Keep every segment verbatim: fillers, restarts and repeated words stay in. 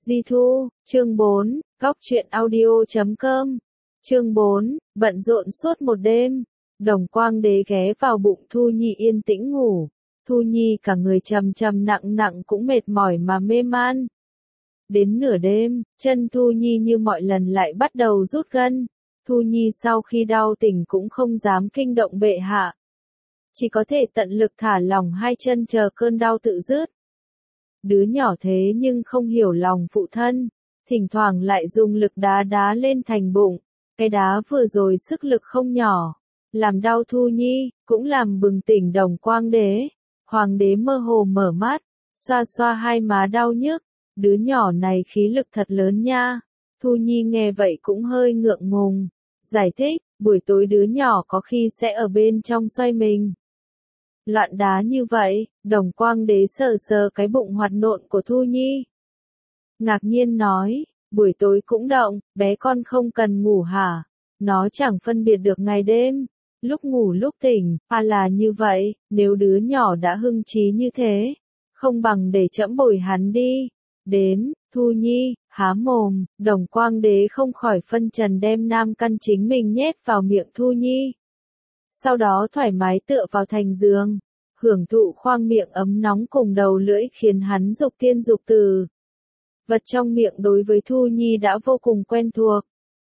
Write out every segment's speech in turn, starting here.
Di Thu, chương bốn, góc truyện audio chấm com. Chương bốn, bận rộn suốt một đêm. Đồng Quang Đế ghé vào bụng Thu Nhi yên tĩnh ngủ. Thu Nhi cả người trầm trầm nặng nặng cũng mệt mỏi mà mê man. Đến nửa đêm, chân Thu Nhi như mọi lần lại bắt đầu rút gân. Thu Nhi sau khi đau tỉnh cũng không dám kinh động bệ hạ. Chỉ có thể tận lực thả lỏng hai chân chờ cơn đau tự dứt. Đứa nhỏ thế nhưng không hiểu lòng phụ thân, thỉnh thoảng lại dùng lực đá đá lên thành bụng. Cái đá vừa rồi sức lực không nhỏ, làm đau Thu Nhi, cũng làm bừng tỉnh Đồng Quang Đế. Hoàng đế mơ hồ mở mắt, xoa xoa hai má đau nhức. Đứa nhỏ này khí lực thật lớn nha. Thu Nhi nghe vậy cũng hơi ngượng ngùng. Giải thích, buổi tối đứa nhỏ có khi sẽ ở bên trong xoay mình. Loạn đá như vậy, Đồng Quang Đế sờ sờ cái bụng hoạt nộn của Thu Nhi. Ngạc nhiên nói, buổi tối cũng động, bé con không cần ngủ hả? Nó chẳng phân biệt được ngày đêm, lúc ngủ lúc tỉnh, à là như vậy, nếu đứa nhỏ đã hưng trí như thế, không bằng để trẫm bồi hắn đi. Đến, Thu Nhi, há mồm, Đồng Quang Đế không khỏi phân trần đem nam căn chính mình nhét vào miệng Thu Nhi. Sau đó thoải mái tựa vào thành giường, hưởng thụ khoang miệng ấm nóng cùng đầu lưỡi khiến hắn dục tiên dục từ. Vật trong miệng đối với Thu Nhi đã vô cùng quen thuộc.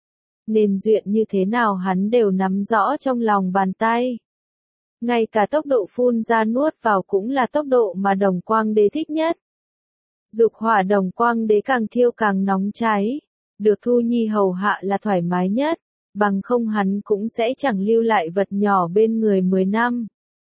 Nên duyện như thế nào hắn đều nắm rõ trong lòng bàn tay. Ngay cả tốc độ phun ra nuốt vào cũng là tốc độ mà Đồng Quang Đế thích nhất. Dục hỏa Đồng Quang Đế càng thiêu càng nóng cháy, được Thu Nhi hầu hạ là thoải mái nhất. Bằng không hắn cũng sẽ chẳng lưu lại vật nhỏ bên người mười năm.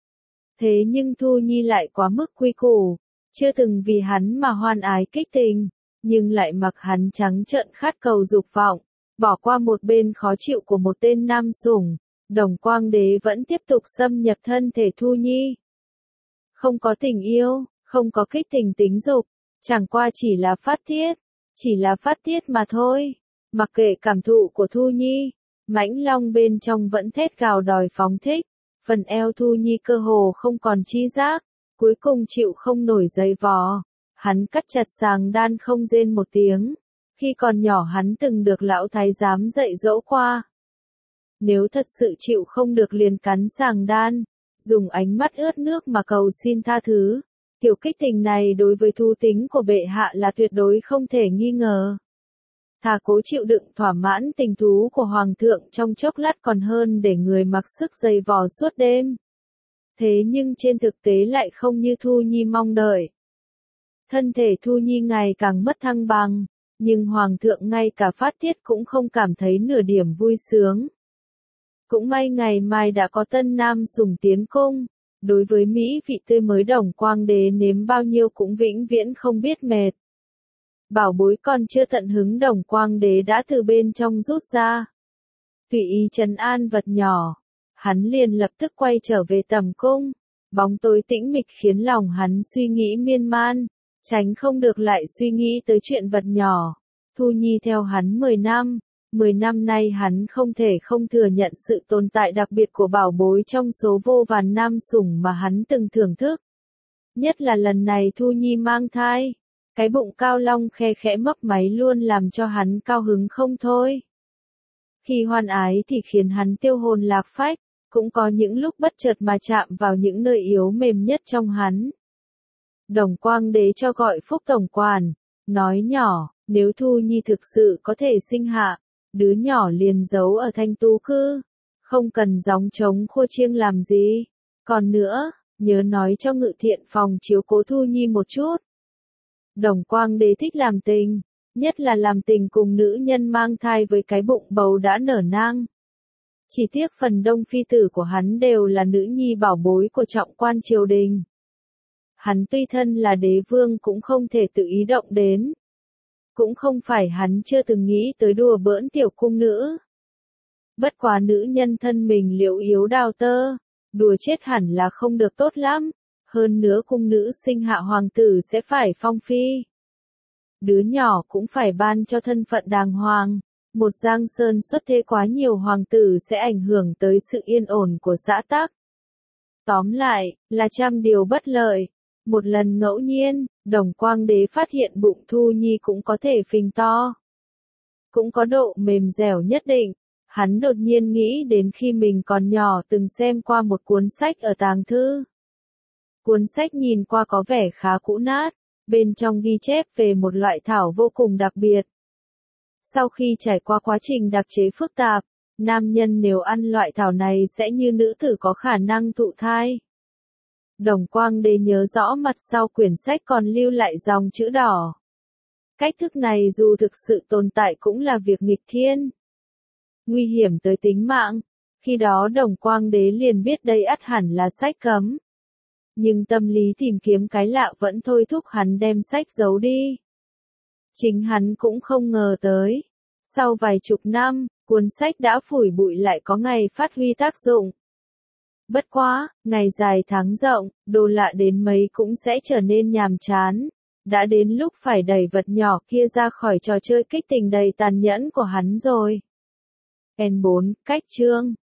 Thế nhưng Thu Nhi lại quá mức quy củ, chưa từng vì hắn mà hoan ái kích tình, nhưng lại mặc hắn trắng trợn khát cầu dục vọng, bỏ qua một bên khó chịu của một tên nam sủng. Đồng Quang Đế vẫn tiếp tục xâm nhập thân thể Thu Nhi. Không có tình yêu, không có kích tình tính dục, chẳng qua chỉ là phát tiết, chỉ là phát tiết mà thôi. Mặc kệ cảm thụ của Thu Nhi, mãnh long bên trong vẫn thét gào đòi phóng thích, phần eo Thu Nhi cơ hồ không còn chi giác, cuối cùng chịu không nổi dây vò. Hắn cắt chặt sàng đan không rên một tiếng, khi còn nhỏ hắn từng được lão thái giám dạy dỗ qua. Nếu thật sự chịu không được liền cắn sàng đan, dùng ánh mắt ướt nước mà cầu xin tha thứ. Tiểu kích tình này đối với thú tính của bệ hạ là tuyệt đối không thể nghi ngờ. Thà cố chịu đựng thỏa mãn tình thú của hoàng thượng trong chốc lát còn hơn để người mặc sức dày vò suốt đêm. Thế nhưng trên thực tế lại không như Thu Nhi mong đợi. Thân thể Thu Nhi ngày càng mất thăng bằng, nhưng hoàng thượng ngay cả phát tiết cũng không cảm thấy nửa điểm vui sướng. Cũng may ngày mai đã có tân nam sủng tiến cung, đối với mỹ vị tươi mới Đồng Quang Đế nếm bao nhiêu cũng vĩnh viễn không biết mệt. Bảo bối còn chưa tận hứng Đồng Quang Đế đã từ bên trong rút ra. Tùy ý trấn an vật nhỏ, hắn liền lập tức quay trở về tầm cung. Bóng tối tĩnh mịch khiến lòng hắn suy nghĩ miên man, tránh không được lại suy nghĩ tới chuyện vật nhỏ. Thu Nhi theo hắn mười năm, mười năm nay hắn không thể không thừa nhận sự tồn tại đặc biệt của bảo bối trong số vô vàn nam sủng mà hắn từng thưởng thức. Nhất là lần này Thu Nhi mang thai. Cái bụng cao long khe khẽ mấp máy luôn làm cho hắn cao hứng không thôi. Khi hoan ái thì khiến hắn tiêu hồn lạc phách, cũng có những lúc bất chợt mà chạm vào những nơi yếu mềm nhất trong hắn. Đồng Quang Đế cho gọi Phúc Tổng Quản, nói nhỏ, nếu Thu Nhi thực sự có thể sinh hạ, đứa nhỏ liền giấu ở Thanh Tú Cư, không cần gióng trống khua chiêng làm gì. Còn nữa, nhớ nói cho Ngự Thiện Phòng chiếu cố Thu Nhi một chút. Đồng Quang Đế thích làm tình, nhất là làm tình cùng nữ nhân mang thai với cái bụng bầu đã nở nang. Chỉ tiếc phần đông phi tử của hắn đều là nữ nhi bảo bối của trọng quan triều đình. Hắn tuy thân là đế vương cũng không thể tự ý động đến. Cũng không phải hắn chưa từng nghĩ tới đùa bỡn tiểu cung nữ. Bất quá nữ nhân thân mình liễu yếu đào tơ, đùa chết hẳn là không được tốt lắm. Hơn nữa cung nữ sinh hạ hoàng tử sẽ phải phong phi. Đứa nhỏ cũng phải ban cho thân phận đàng hoàng. Một giang sơn xuất thế quá nhiều hoàng tử sẽ ảnh hưởng tới sự yên ổn của xã tắc. Tóm lại, là trăm điều bất lợi. Một lần ngẫu nhiên, Đồng Quang Đế phát hiện bụng Thu Nhi cũng có thể phình to. Cũng có độ mềm dẻo nhất định. Hắn đột nhiên nghĩ đến khi mình còn nhỏ từng xem qua một cuốn sách ở tàng thư. Cuốn sách nhìn qua có vẻ khá cũ nát, bên trong ghi chép về một loại thảo vô cùng đặc biệt. Sau khi trải qua quá trình đặc chế phức tạp, nam nhân nếu ăn loại thảo này sẽ như nữ tử có khả năng thụ thai. Đồng Quang Đế nhớ rõ mặt sau quyển sách còn lưu lại dòng chữ đỏ. Cách thức này dù thực sự tồn tại cũng là việc nghịch thiên. Nguy hiểm tới tính mạng. Khi đó Đồng Quang Đế liền biết đây ắt hẳn là sách cấm. Nhưng tâm lý tìm kiếm cái lạ vẫn thôi thúc hắn đem sách giấu đi. Chính hắn cũng không ngờ tới. Sau vài chục năm, cuốn sách đã phủi bụi lại có ngày phát huy tác dụng. Bất quá, ngày dài tháng rộng, đồ lạ đến mấy cũng sẽ trở nên nhàm chán. Đã đến lúc phải đẩy vật nhỏ kia ra khỏi trò chơi kích tình đầy tàn nhẫn của hắn rồi. N bốn, cách chương.